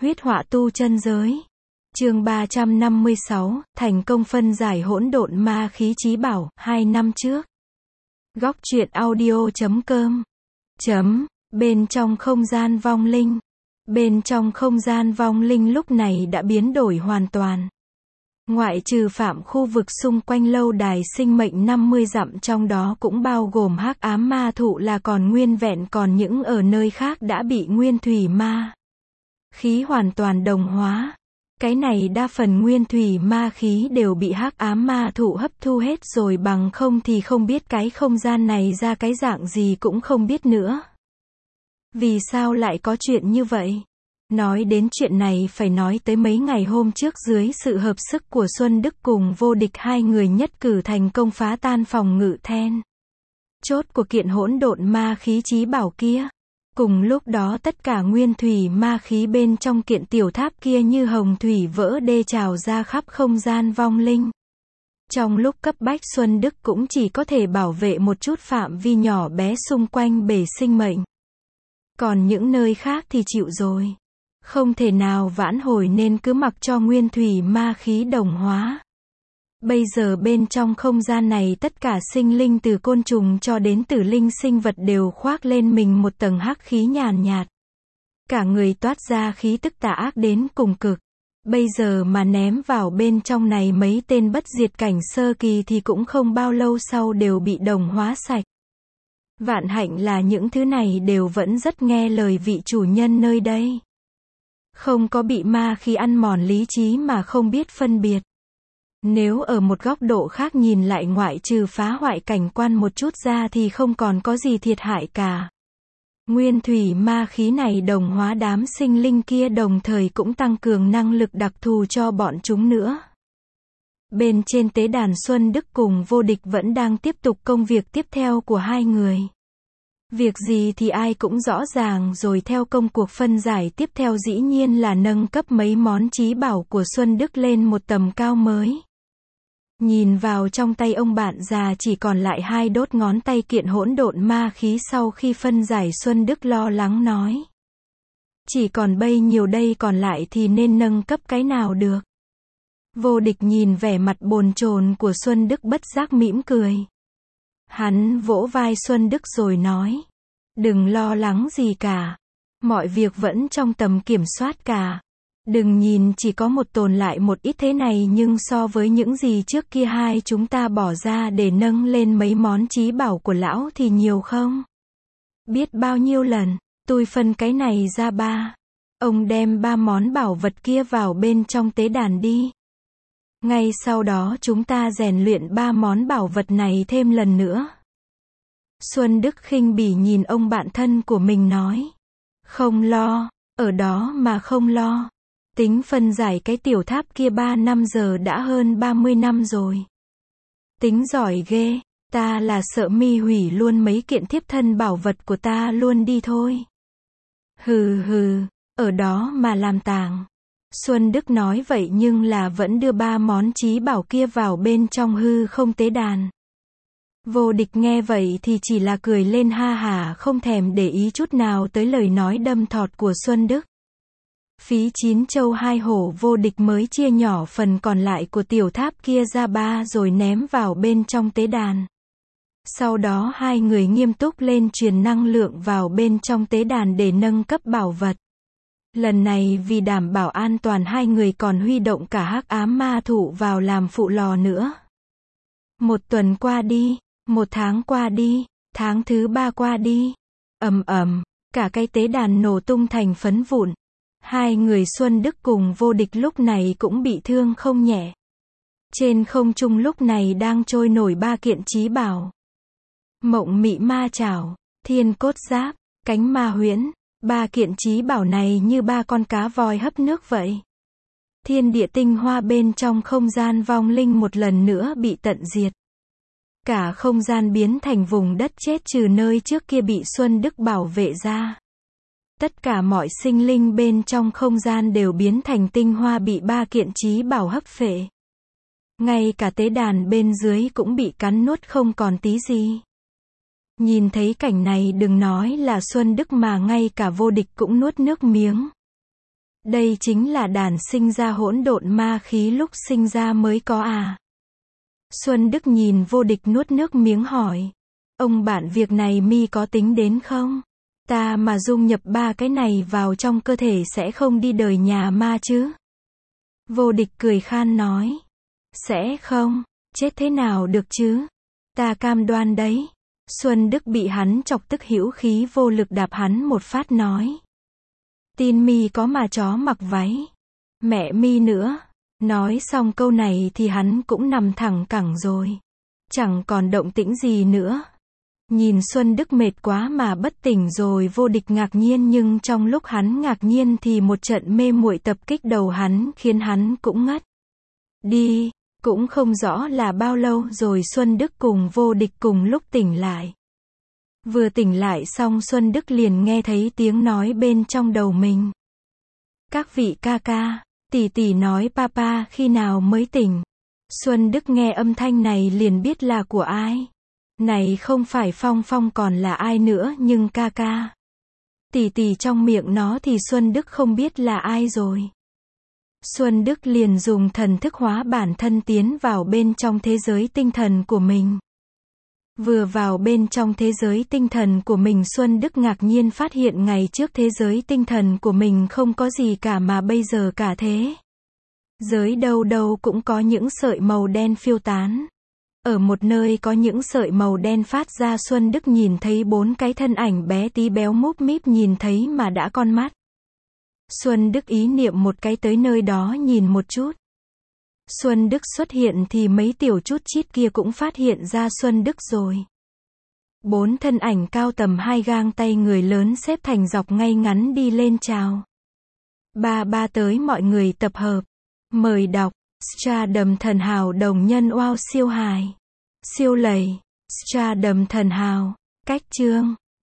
Huyết họa tu chân giới. Chương 356, thành công phân giải hỗn độn ma khí chí bảo, 2 năm trước. Góc truyện audio.com. Bên trong không gian vong linh. Bên trong không gian vong linh lúc này đã biến đổi hoàn toàn. Ngoại trừ phạm khu vực xung quanh lâu đài sinh mệnh 50 dặm, trong đó cũng bao gồm hắc ám ma thụ là còn nguyên vẹn, còn những ở nơi khác đã bị nguyên thủy ma khí hoàn toàn đồng hóa. Cái này đa phần nguyên thủy ma khí đều bị hắc ám ma thụ hấp thu hết rồi, bằng không thì không biết cái không gian này ra cái dạng gì cũng không biết nữa. Vì sao lại có chuyện như vậy? Nói đến chuyện này phải nói tới mấy ngày hôm trước, dưới sự hợp sức của Xuân Đức cùng Vô Địch, hai người nhất cử thành công phá tan phòng ngự then chốt của kiện hỗn độn ma khí chí bảo kia. Cùng lúc đó tất cả nguyên thủy ma khí bên trong kiện tiểu tháp kia như hồng thủy vỡ đê trào ra khắp không gian vong linh. Trong lúc cấp bách, Xuân Đức cũng chỉ có thể bảo vệ một chút phạm vi nhỏ bé xung quanh bể sinh mệnh. Còn những nơi khác thì chịu rồi. Không thể nào vãn hồi nên cứ mặc cho nguyên thủy ma khí đồng hóa. Bây giờ bên trong không gian này tất cả sinh linh từ côn trùng cho đến tử linh sinh vật đều khoác lên mình một tầng hắc khí nhàn nhạt. Cả người toát ra khí tức tà ác đến cùng cực. Bây giờ mà ném vào bên trong này mấy tên bất diệt cảnh sơ kỳ thì cũng không bao lâu sau đều bị đồng hóa sạch. Vạn hạnh là những thứ này đều vẫn rất nghe lời vị chủ nhân nơi đây. Không có bị ma khí ăn mòn lý trí mà không biết phân biệt. Nếu ở một góc độ khác nhìn lại, ngoại trừ phá hoại cảnh quan một chút ra thì không còn có gì thiệt hại cả. Nguyên thủy ma khí này đồng hóa đám sinh linh kia, đồng thời cũng tăng cường năng lực đặc thù cho bọn chúng nữa. Bên trên tế đàn, Xuân Đức cùng Vô Địch vẫn đang tiếp tục công việc tiếp theo của hai người. Việc gì thì ai cũng rõ ràng rồi, theo công cuộc phân giải tiếp theo dĩ nhiên là nâng cấp mấy món chí bảo của Xuân Đức lên một tầm cao mới. Nhìn vào trong tay ông bạn già chỉ còn lại 2 đốt ngón tay kiện hỗn độn ma khí sau khi phân giải, Xuân Đức lo lắng nói. Chỉ còn bấy nhiêu đây, còn lại thì nên nâng cấp cái nào được? Vô Địch nhìn vẻ mặt bồn chồn của Xuân Đức bất giác mỉm cười. Hắn vỗ vai Xuân Đức rồi nói. Đừng lo lắng gì cả. Mọi việc vẫn trong tầm kiểm soát cả. Đừng nhìn chỉ có một tồn lại một ít thế này, nhưng so với những gì trước kia hai chúng ta bỏ ra để nâng lên mấy món chí bảo của lão thì nhiều không? Biết bao nhiêu lần, tôi phân cái này ra 3. Ông đem 3 món bảo vật kia vào bên trong tế đàn đi. Ngay sau đó chúng ta rèn luyện 3 món bảo vật này thêm lần nữa. Xuân Đức khinh bỉ nhìn ông bạn thân của mình nói. Không lo, ở đó mà không lo. Tính phân giải cái tiểu tháp kia 3 năm giờ đã hơn 30 năm rồi. Tính giỏi ghê, ta là sợ mi hủy luôn mấy kiện thiếp thân bảo vật của ta luôn đi thôi. Hừ hừ, ở đó mà làm tàng. Xuân Đức nói vậy nhưng là vẫn đưa 3 món chí bảo kia vào bên trong hư không tế đàn. Vô Địch nghe vậy thì chỉ là cười lên ha hả, không thèm để ý chút nào tới lời nói đâm thọt của Xuân Đức. Phí 9 châu 2 hổ, Vô Địch mới chia nhỏ phần còn lại của tiểu tháp kia ra 3 rồi ném vào bên trong tế đàn. Sau đó hai người nghiêm túc lên truyền năng lượng vào bên trong tế đàn để nâng cấp bảo vật. Lần này vì đảm bảo an toàn, hai người còn huy động cả hắc ám ma thụ vào làm phụ lò nữa. 1 tuần qua đi, 1 tháng qua đi, tháng thứ 3 qua đi. Ầm ầm, cả cái tế đàn nổ tung thành phấn vụn. Hai người Xuân Đức cùng Vô Địch lúc này cũng bị thương không nhẹ. Trên không trung lúc này đang trôi nổi 3 kiện chí bảo. Mộng mị ma chảo, thiên cốt giáp, cánh ma huyễn. 3 kiện chí bảo này như 3 con cá voi hấp nước vậy. Thiên địa tinh hoa bên trong không gian vong linh một lần nữa bị tận diệt. Cả không gian biến thành vùng đất chết, trừ nơi trước kia bị Xuân Đức bảo vệ ra. Tất cả mọi sinh linh bên trong không gian đều biến thành tinh hoa bị 3 kiện chí bảo hấp phệ. Ngay cả tế đàn bên dưới cũng bị cắn nuốt không còn tí gì. Nhìn thấy cảnh này đừng nói là Xuân Đức mà ngay cả Vô Địch cũng nuốt nước miếng. Đây chính là đàn sinh ra hỗn độn ma khí lúc sinh ra mới có à? Xuân Đức nhìn Vô Địch nuốt nước miếng hỏi. Ông bạn việc này mi có tính đến không? Ta mà dung nhập 3 cái này vào trong cơ thể sẽ không đi đời nhà ma chứ? Vô Địch cười khan nói. Sẽ không, chết thế nào được chứ? Ta cam đoan đấy. Xuân Đức bị hắn chọc tức hữu khí vô lực đạp hắn một phát nói. Tin mi có mà chó mặc váy. Mẹ mi nữa. Nói xong câu này thì hắn cũng nằm thẳng cẳng rồi. Chẳng còn động tĩnh gì nữa. Nhìn Xuân Đức mệt quá mà bất tỉnh rồi. Vô Địch ngạc nhiên, nhưng trong lúc hắn ngạc nhiên thì một trận mê muội tập kích đầu hắn khiến hắn cũng ngất đi. Cũng không rõ là bao lâu rồi Xuân Đức cùng Vô Địch cùng lúc tỉnh lại. Vừa tỉnh lại xong Xuân Đức liền nghe thấy tiếng nói bên trong đầu mình. Các vị ca ca, tỷ tỷ nói papa khi nào mới tỉnh. Xuân Đức nghe âm thanh này liền biết là của ai. Này không phải Phong Phong còn là ai nữa, nhưng ca ca, tỷ tỷ trong miệng nó thì Xuân Đức không biết là ai rồi. Xuân Đức liền dùng thần thức hóa bản thân tiến vào bên trong thế giới tinh thần của mình. Vừa vào bên trong thế giới tinh thần của mình, Xuân Đức ngạc nhiên phát hiện ngày trước thế giới tinh thần của mình không có gì cả mà bây giờ cả thế giới đâu đâu cũng có những sợi màu đen phiêu tán. Ở một nơi có những sợi màu đen phát ra, Xuân Đức nhìn thấy 4 cái thân ảnh bé tí béo múp míp, nhìn thấy mà đã con mắt. Xuân Đức ý niệm một cái tới nơi đó nhìn một chút. Xuân Đức xuất hiện thì mấy tiểu chút chít kia cũng phát hiện ra Xuân Đức rồi. 4 thân ảnh cao tầm 2 gang tay, người lớn xếp thành dọc ngay ngắn đi lên chào. Ba tới mọi người tập hợp. Mời đọc. Stardom thần hào đồng nhân wow siêu hài. Siêu lầy. Stardom thần hào. Cách chương.